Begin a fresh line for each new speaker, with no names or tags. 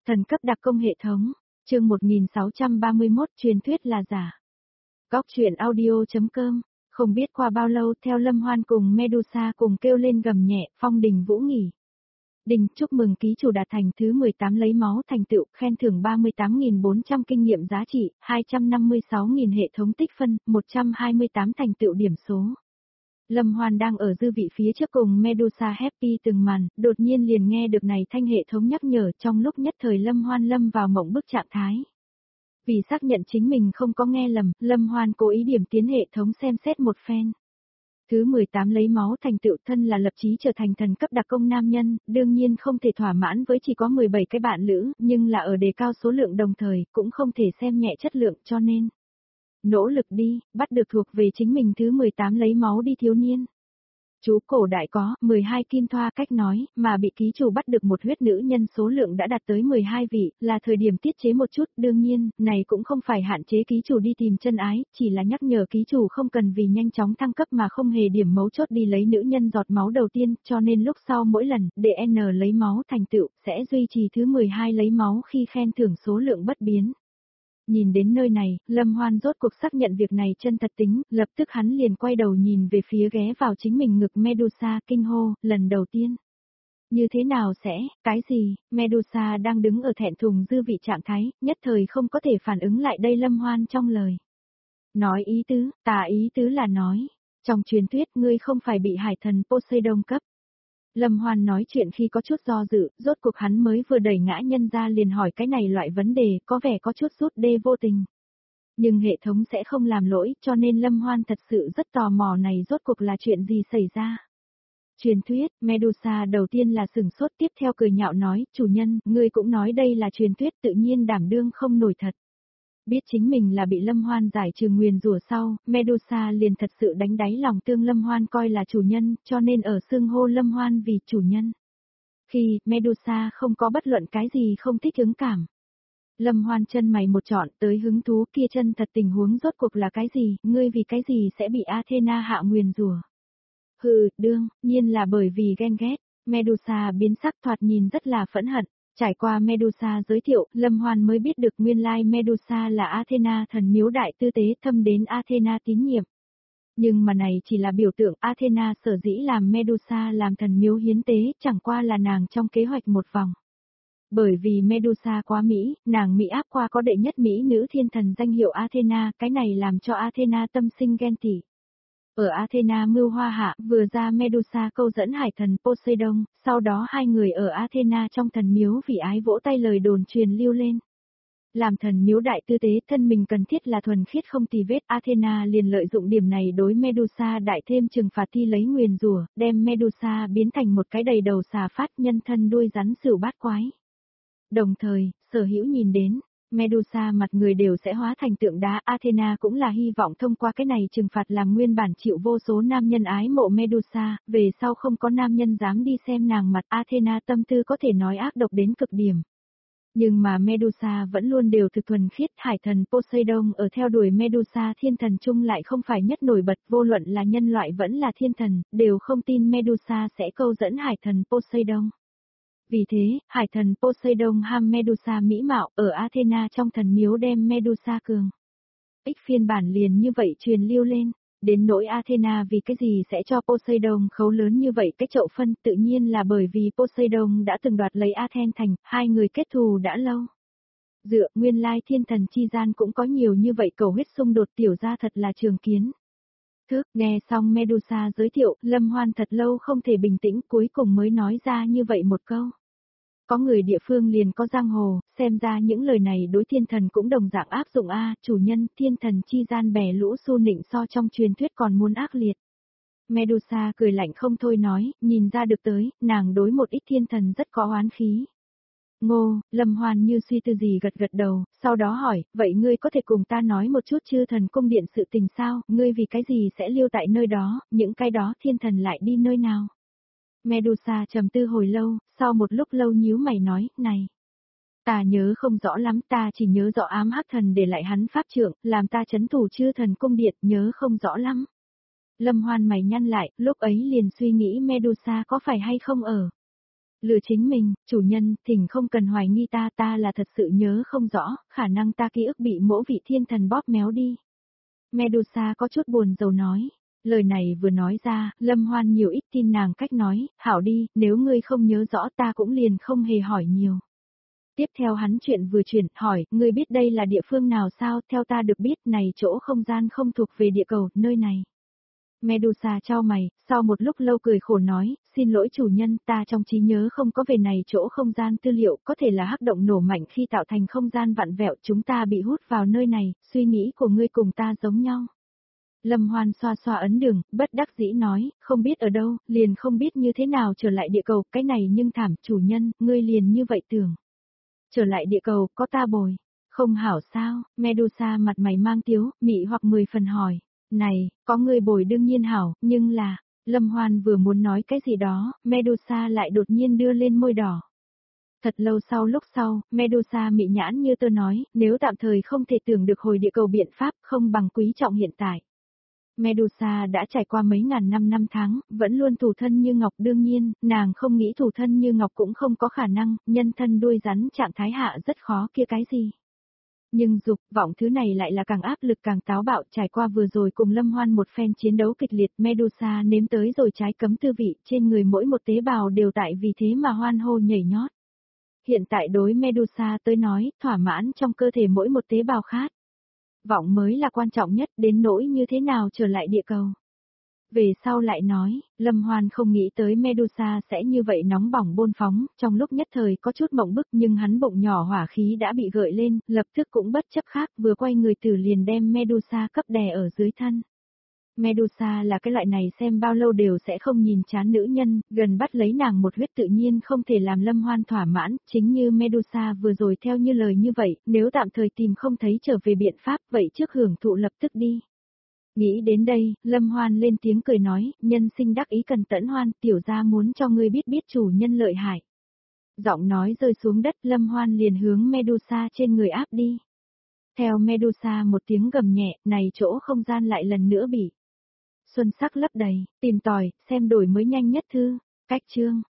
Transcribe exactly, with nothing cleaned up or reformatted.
Thần cấp đặc công hệ thống, chương một nghìn sáu trăm ba mươi mốt truyền thuyết là giả. Góc truyện audio.com, không biết qua bao lâu theo Lâm Hoan cùng Medusa cùng kêu lên gầm nhẹ, phong đình vũ nghỉ. Đình chúc mừng ký chủ đạt thành thứ mười tám lấy máu thành tựu, khen thưởng ba mươi tám nghìn bốn trăm kinh nghiệm giá trị, hai trăm năm mươi sáu nghìn hệ thống tích phân, một trăm hai mươi tám thành tựu điểm số. Lâm Hoan đang ở dư vị phía trước cùng Medusa happy từng màn, đột nhiên liền nghe được này thanh hệ thống nhắc nhở, trong lúc nhất thời Lâm Hoan lâm vào mộng bức trạng thái. Vì xác nhận chính mình không có nghe lầm, Lâm Hoan cố ý điểm tiến hệ thống xem xét một phen. Thứ mười tám lấy máu thành tựu, thân là lập chí trở thành thần cấp đặc công nam nhân, đương nhiên không thể thỏa mãn với chỉ có mười bảy cái bạn lữ, nhưng là ở đề cao số lượng đồng thời, cũng không thể xem nhẹ chất lượng, cho nên nỗ lực đi, bắt được thuộc về chính mình thứ mười tám lấy máu đi thiếu niên. Chú cổ đại có mười hai kim thoa cách nói, mà bị ký chủ bắt được một huyết nữ nhân số lượng đã đạt tới mười hai vị, là thời điểm tiết chế một chút, đương nhiên, này cũng không phải hạn chế ký chủ đi tìm chân ái, chỉ là nhắc nhở ký chủ không cần vì nhanh chóng thăng cấp mà không hề điểm mấu chốt đi lấy nữ nhân giọt máu đầu tiên, cho nên lúc sau mỗi lần, đê en lấy máu thành tựu, sẽ duy trì thứ mười hai lấy máu khi khen thưởng số lượng bất biến. Nhìn đến nơi này, Lâm Hoan rốt cuộc xác nhận việc này chân thật tính, lập tức hắn liền quay đầu nhìn về phía ghé vào chính mình ngực Medusa, kinh hô, lần đầu tiên. Như thế nào sẽ, cái gì, Medusa đang đứng ở thẹn thùng dư vị trạng thái, nhất thời không có thể phản ứng lại đây Lâm Hoan trong lời. Nói ý tứ, tà ý tứ là nói, trong truyền thuyết ngươi không phải bị hải thần Poseidon cấp. Lâm Hoan nói chuyện khi có chút do dự, rốt cuộc hắn mới vừa đẩy ngã nhân ra liền hỏi cái này loại vấn đề, có vẻ có chút rút đê vô tình. Nhưng hệ thống sẽ không làm lỗi, cho nên Lâm Hoan thật sự rất tò mò này rốt cuộc là chuyện gì xảy ra. Truyền thuyết, Medusa đầu tiên là sừng sốt, tiếp theo cười nhạo nói, chủ nhân, ngươi cũng nói đây là truyền thuyết, tự nhiên đảm đương không nổi thật. Biết chính mình là bị Lâm Hoan giải trừ nguyền rủa sau, Medusa liền thật sự đánh đáy lòng tương Lâm Hoan coi là chủ nhân, cho nên ở xưng hô Lâm Hoan vì chủ nhân. Khi, Medusa không có bất luận cái gì không thích ứng cảm. Lâm Hoan chân mày một trọn tới hứng thú kia chân thật tình huống rốt cuộc là cái gì, ngươi vì cái gì sẽ bị Athena hạ nguyền rủa. Hừ, đương, nhiên là bởi vì ghen ghét, Medusa biến sắc thoạt nhìn rất là phẫn hận. Trải qua Medusa giới thiệu, Lâm Hoan mới biết được nguyên lai Medusa là Athena thần miếu đại tư tế thâm đến Athena tín nhiệm. Nhưng mà này chỉ là biểu tượng, Athena sở dĩ làm Medusa làm thần miếu hiến tế, chẳng qua là nàng trong kế hoạch một vòng. Bởi vì Medusa quá Mỹ, nàng Mỹ áp qua có đệ nhất Mỹ nữ thiên thần danh hiệu Athena, cái này làm cho Athena tâm sinh ghen tị. Ở Athena mưu hoa hạ, vừa ra Medusa câu dẫn hải thần Poseidon, sau đó hai người ở Athena trong thần miếu vì ái vỗ tay lời đồn truyền lưu lên. Làm thần miếu đại tư tế thân mình cần thiết là thuần khiết không tì vết, Athena liền lợi dụng điểm này đối Medusa đại thêm trừng phạt thi lấy nguyền rủa, đem Medusa biến thành một cái đầy đầu xà phát nhân thân đuôi rắn sửu bát quái. Đồng thời, sở hữu nhìn đến, Medusa mặt người đều sẽ hóa thành tượng đá, Athena cũng là hy vọng thông qua cái này trừng phạt làm nguyên bản chịu vô số nam nhân ái mộ Medusa, về sau không có nam nhân dám đi xem nàng mặt, Athena tâm tư có thể nói ác độc đến cực điểm. Nhưng mà Medusa vẫn luôn đều thực thuần khiết, hải thần Poseidon ở theo đuổi Medusa thiên thần chung lại không phải nhất nổi bật, vô luận là nhân loại vẫn là thiên thần, đều không tin Medusa sẽ câu dẫn hải thần Poseidon. Vì thế, hải thần Poseidon ham Medusa mỹ mạo, ở Athena trong thần miếu đem Medusa cường. Ích phiên bản liền như vậy truyền lưu lên, đến nỗi Athena vì cái gì sẽ cho Poseidon khấu lớn như vậy cái chậu phân, tự nhiên là bởi vì Poseidon đã từng đoạt lấy Athens thành, hai người kết thù đã lâu. Dựa, nguyên lai thiên thần chi gian cũng có nhiều như vậy cầu huyết xung đột, tiểu ra thật là trường kiến. Thức, nghe xong Medusa giới thiệu, Lâm Hoan thật lâu không thể bình tĩnh, cuối cùng mới nói ra như vậy một câu. Có người địa phương liền có giang hồ, xem ra những lời này đối thiên thần cũng đồng dạng áp dụng a, chủ nhân, thiên thần chi gian bè lũ xu nịnh so trong truyền thuyết còn muốn ác liệt. Medusa cười lạnh không thôi nói, nhìn ra được tới, nàng đối một ít thiên thần rất có oán khí. Ngô, Lâm Hoan như suy tư gì gật gật đầu, sau đó hỏi, vậy ngươi có thể cùng ta nói một chút chư thần cung điện sự tình sao, ngươi vì cái gì sẽ lưu tại nơi đó, những cái đó thiên thần lại đi nơi nào? Medusa trầm tư hồi lâu, sau một lúc lâu nhíu mày nói, này. Ta nhớ không rõ lắm, ta chỉ nhớ rõ ám hắc thần để lại hắn pháp trượng, làm ta chấn thủ chư thần cung điện, nhớ không rõ lắm. Lâm Hoan mày nhăn lại, lúc ấy liền suy nghĩ Medusa có phải hay không ở. Lừa chính mình, chủ nhân, thỉnh không cần hoài nghi ta, ta là thật sự nhớ không rõ, khả năng ta ký ức bị mỗi vị thiên thần bóp méo đi. Medusa có chút buồn rầu nói. Lời này vừa nói ra, Lâm Hoan nhiều ít tin nàng cách nói, hảo đi, nếu ngươi không nhớ rõ ta cũng liền không hề hỏi nhiều. Tiếp theo hắn chuyện vừa chuyển, hỏi, ngươi biết đây là địa phương nào sao, theo ta được biết này chỗ không gian không thuộc về địa cầu, nơi này. Medusa trao mày, sau một lúc lâu cười khổ nói, xin lỗi chủ nhân, ta trong trí nhớ không có về này chỗ không gian tư liệu, có thể là hắc động nổ mạnh khi tạo thành không gian vặn vẹo, chúng ta bị hút vào nơi này, suy nghĩ của ngươi cùng ta giống nhau. Lâm Hoan xoa xoa ấn đường, bất đắc dĩ nói, không biết ở đâu, liền không biết như thế nào trở lại địa cầu, cái này nhưng thảm, chủ nhân, ngươi liền như vậy tưởng. Trở lại địa cầu, có ta bồi. Không hảo sao, Medusa mặt mày mang tiếu, mị hoặc mười phần hỏi. Này, có người bồi đương nhiên hảo, nhưng là, Lâm Hoan vừa muốn nói cái gì đó, Medusa lại đột nhiên đưa lên môi đỏ. Thật lâu sau lúc sau, Medusa mị nhãn như tơ nói, nếu tạm thời không thể tưởng được hồi địa cầu biện pháp không bằng quý trọng hiện tại. Medusa đã trải qua mấy ngàn năm năm tháng, vẫn luôn thủ thân như ngọc đương nhiên, nàng không nghĩ thủ thân như ngọc cũng không có khả năng, nhân thân đuôi rắn trạng thái hạ rất khó kia cái gì. Nhưng dục vọng thứ này lại là càng áp lực càng táo bạo, trải qua vừa rồi cùng Lâm Hoan một phen chiến đấu kịch liệt, Medusa nếm tới rồi trái cấm tư vị, trên người mỗi một tế bào đều tại vì thế mà hoan hô nhảy nhót. Hiện tại đối Medusa tới nói, thỏa mãn trong cơ thể mỗi một tế bào khác. Vọng mới là quan trọng nhất, đến nỗi như thế nào trở lại địa cầu. Về sau lại nói, Lâm Hoan không nghĩ tới Medusa sẽ như vậy nóng bỏng bôn phóng, trong lúc nhất thời có chút mộng bức nhưng hắn bụng nhỏ hỏa khí đã bị gợi lên, lập tức cũng bất chấp khác, vừa quay người từ liền đem Medusa cấp đè ở dưới thân. Medusa là cái loại này xem bao lâu đều sẽ không nhìn chán nữ nhân, gần bắt lấy nàng một huyết tự nhiên không thể làm Lâm Hoan thỏa mãn, chính như Medusa vừa rồi theo như lời như vậy, nếu tạm thời tìm không thấy trở về biện pháp vậy trước hưởng thụ lập tức đi. Nghĩ đến đây, Lâm Hoan lên tiếng cười nói, nhân sinh đắc ý cần tẫn hoan, tiểu gia muốn cho ngươi biết biết chủ nhân lợi hại. Giọng nói rơi xuống đất, Lâm Hoan liền hướng Medusa trên người áp đi. Theo Medusa một tiếng gầm nhẹ, này chỗ không gian lại lần nữa bị xuân sắc lấp đầy, tìm tòi, xem đổi mới nhanh nhất thư, cách chương.